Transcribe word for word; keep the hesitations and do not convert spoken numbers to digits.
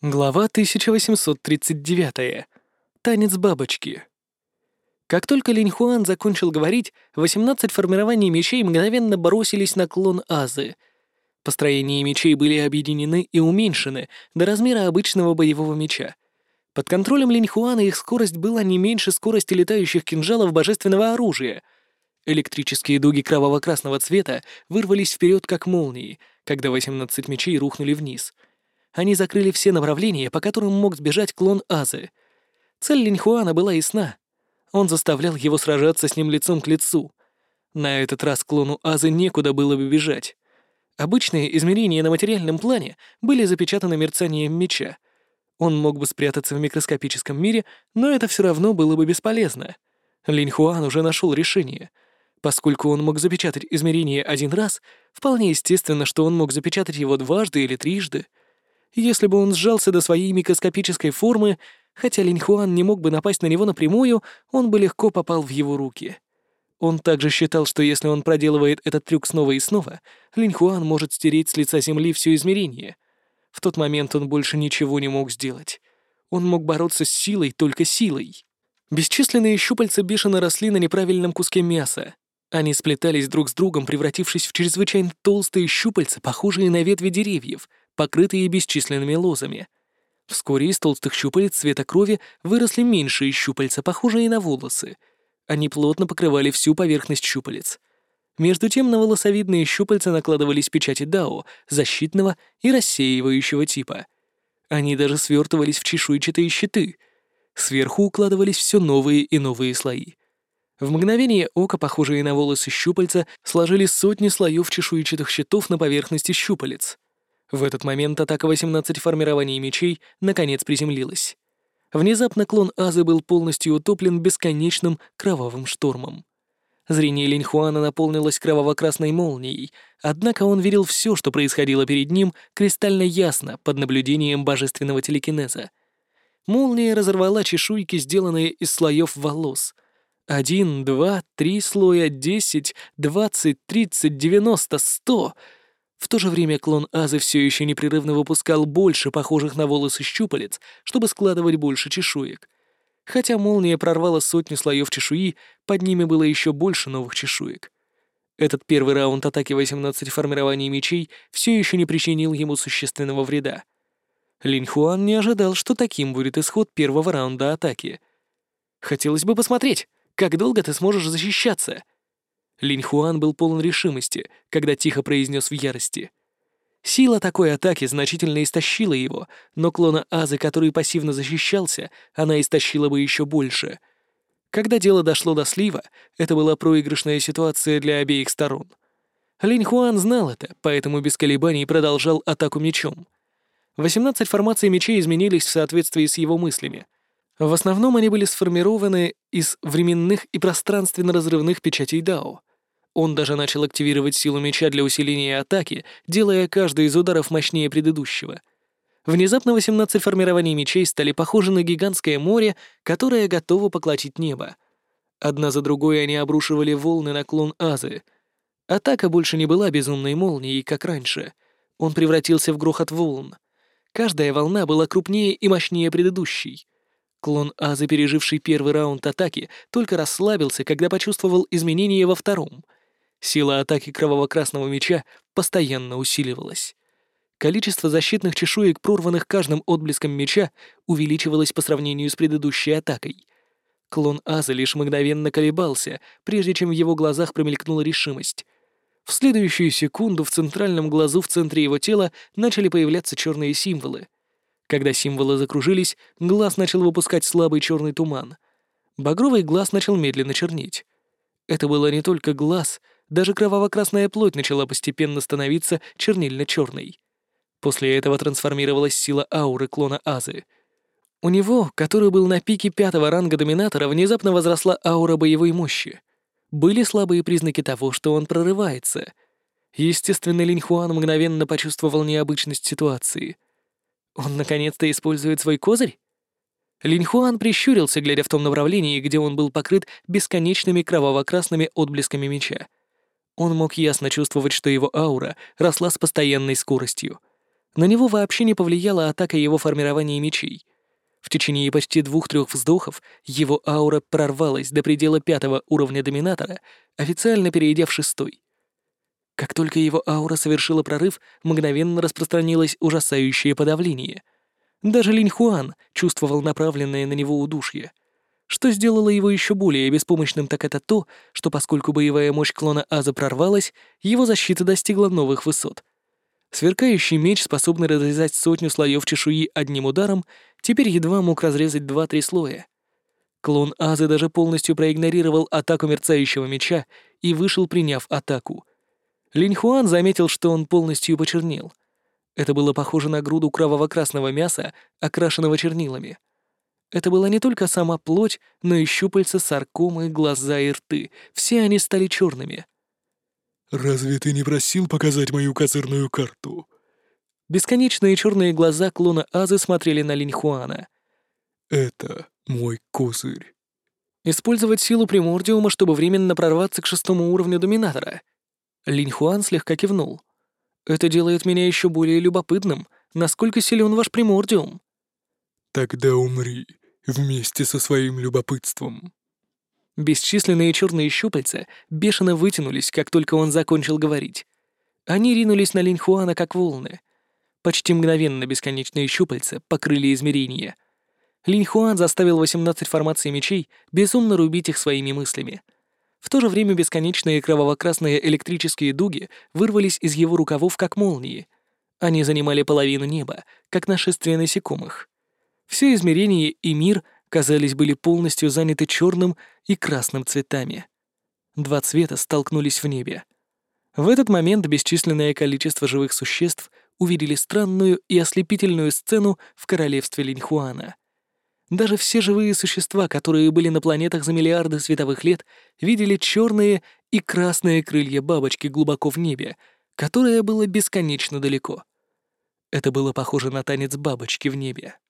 Глава тысяча восемьсот тридцать девять. Танец бабочки. Как только Линь Хуан закончил говорить, восемнадцать формирований мечей мгновенно бросились на клон Азы. Построения мечей были объединены и уменьшены до размера обычного боевого меча. Под контролем Линь Хуана их скорость была не меньше скорости летающих кинжалов божественного оружия. Электрические дуги кроваво-красного цвета вырвались вперед как молнии, когда восемнадцать мечей рухнули вниз. Они закрыли все направления, по которым мог сбежать клон Азы. Цель Линь Хуана была ясна. Он заставлял его сражаться с ним лицом к лицу. На этот раз клону Азы некуда было бы бежать. Обычные измерения на материальном плане были запечатаны мерцанием меча. Он мог бы спрятаться в микроскопическом мире, но это все равно было бы бесполезно. Линь Хуан уже нашел решение. Поскольку он мог запечатать измерение один раз, вполне естественно, что он мог запечатать его дважды или трижды. Если бы он сжался до своей микроскопической формы, хотя Линь Хуан не мог бы напасть на него напрямую, он бы легко попал в его руки. Он также считал, что если он проделывает этот трюк снова и снова, Линь Хуан может стереть с лица земли все измерение. В тот момент он больше ничего не мог сделать. Он мог бороться с силой только силой. Бесчисленные щупальца бешено росли на неправильном куске мяса. Они сплетались друг с другом, превратившись в чрезвычайно толстые щупальца, похожие на ветви деревьев, покрытые бесчисленными лозами. Вскоре из толстых щупалец цвета крови выросли меньшие щупальца, похожие на волосы. Они плотно покрывали всю поверхность щупалец. Между тем на волосовидные щупальца накладывались печати Дао, защитного и рассеивающего типа. Они даже свертывались в чешуйчатые щиты. Сверху укладывались все новые и новые слои. В мгновение ока, похожие на волосы щупальца, сложили сотни слоев чешуйчатых щитов на поверхности щупалец. В этот момент атака восемнадцати формирований мечей наконец приземлилась. Внезапно клон Азы был полностью утоплен бесконечным кровавым штормом. Зрение Линь Хуана наполнилось кроваво-красной молнией, однако он видел все, что происходило перед ним, кристально ясно под наблюдением божественного телекинеза. Молния разорвала чешуйки, сделанные из слоев волос. Один, два, три слоя, десять, двадцать, тридцать, девяносто, сто... В то же время клон Азы все еще непрерывно выпускал больше похожих на волосы щупалец, чтобы складывать больше чешуек. Хотя молния прорвала сотню слоев чешуи, под ними было еще больше новых чешуек. Этот первый раунд атаки восемнадцати формирований мечей все еще не причинил ему существенного вреда. Линь Хуан не ожидал, что таким будет исход первого раунда атаки. «Хотелось бы посмотреть, как долго ты сможешь защищаться?» Линь Хуан был полон решимости, когда тихо произнес в ярости. Сила такой атаки значительно истощила его, но клона Азы, который пассивно защищался, она истощила бы еще больше. Когда дело дошло до слива, это была проигрышная ситуация для обеих сторон. Линь Хуан знал это, поэтому без колебаний продолжал атаку мечом. восемнадцать формаций мечей изменились в соответствии с его мыслями. В основном они были сформированы из временных и пространственно-разрывных печатей Дао. Он даже начал активировать силу меча для усиления атаки, делая каждый из ударов мощнее предыдущего. Внезапно восемнадцать формирований мечей стали похожи на гигантское море, которое готово поглотить небо. Одна за другой они обрушивали волны на клон Азы. Атака больше не была безумной молнией, как раньше. Он превратился в грохот волн. Каждая волна была крупнее и мощнее предыдущей. Клон Азы, переживший первый раунд атаки, только расслабился, когда почувствовал изменения во втором. Сила атаки кроваво-красного меча постоянно усиливалась. Количество защитных чешуек, прорванных каждым отблеском меча, увеличивалось по сравнению с предыдущей атакой. Клон Азы лишь мгновенно колебался, прежде чем в его глазах промелькнула решимость. В следующую секунду в центральном глазу в центре его тела начали появляться черные символы. Когда символы закружились, глаз начал выпускать слабый черный туман. Багровый глаз начал медленно чернеть. Это было не только глаз, даже кроваво-красная плоть начала постепенно становиться чернильно-черной. После этого трансформировалась сила ауры клона Азы. У него, который был на пике пятого ранга доминатора, внезапно возросла аура боевой мощи. Были слабые признаки того, что он прорывается. Естественно, Линь Хуан мгновенно почувствовал необычность ситуации. Он наконец-то использует свой козырь? Линь Хуан прищурился, глядя в том направлении, где он был покрыт бесконечными кроваво-красными отблесками меча. Он мог ясно чувствовать, что его аура росла с постоянной скоростью. На него вообще не повлияла атака его формирования мечей. В течение почти двух-трех вздохов его аура прорвалась до предела пятого уровня доминатора, официально перейдя в шестой. Как только его аура совершила прорыв, мгновенно распространилось ужасающее подавление. Даже Линь Хуан чувствовал направленное на него удушье. Что сделало его еще более беспомощным, так это то, что поскольку боевая мощь клона Аза прорвалась, его защита достигла новых высот. Сверкающий меч, способный разрезать сотню слоев чешуи одним ударом, теперь едва мог разрезать два-три слоя. Клон Азы даже полностью проигнорировал атаку мерцающего меча и вышел, приняв атаку. Линь Хуан заметил, что он полностью почернел. Это было похоже на груду кроваво-красного мяса, окрашенного чернилами. Это была не только сама плоть, но и щупальца, саркомы, глаза и рты. Все они стали черными. «Разве ты не просил показать мою козырную карту?» Бесконечные черные глаза клона Азы смотрели на Линь Хуана. «Это мой козырь». Использовать силу примордиума, чтобы временно прорваться к шестому уровню доминатора. Линь Хуан слегка кивнул. Это делает меня еще более любопытным, насколько силен ваш примордиум. «Тогда умри вместе со своим любопытством». Бесчисленные черные щупальца бешено вытянулись, как только он закончил говорить. Они ринулись на Линь Хуана как волны. Почти мгновенно бесконечные щупальца покрыли измерения. Линь Хуан заставил восемнадцать формаций мечей безумно рубить их своими мыслями. В то же время бесконечные кроваво-красные электрические дуги вырвались из его рукавов как молнии. Они занимали половину неба, как нашествие насекомых. Все измерения и мир, казались, были полностью заняты черным и красным цветами. Два цвета столкнулись в небе. В этот момент бесчисленное количество живых существ увидели странную и ослепительную сцену в королевстве Линь Хуана. Даже все живые существа, которые были на планетах за миллиарды световых лет, видели черные и красные крылья бабочки глубоко в небе, которое было бесконечно далеко. Это было похоже на танец бабочки в небе.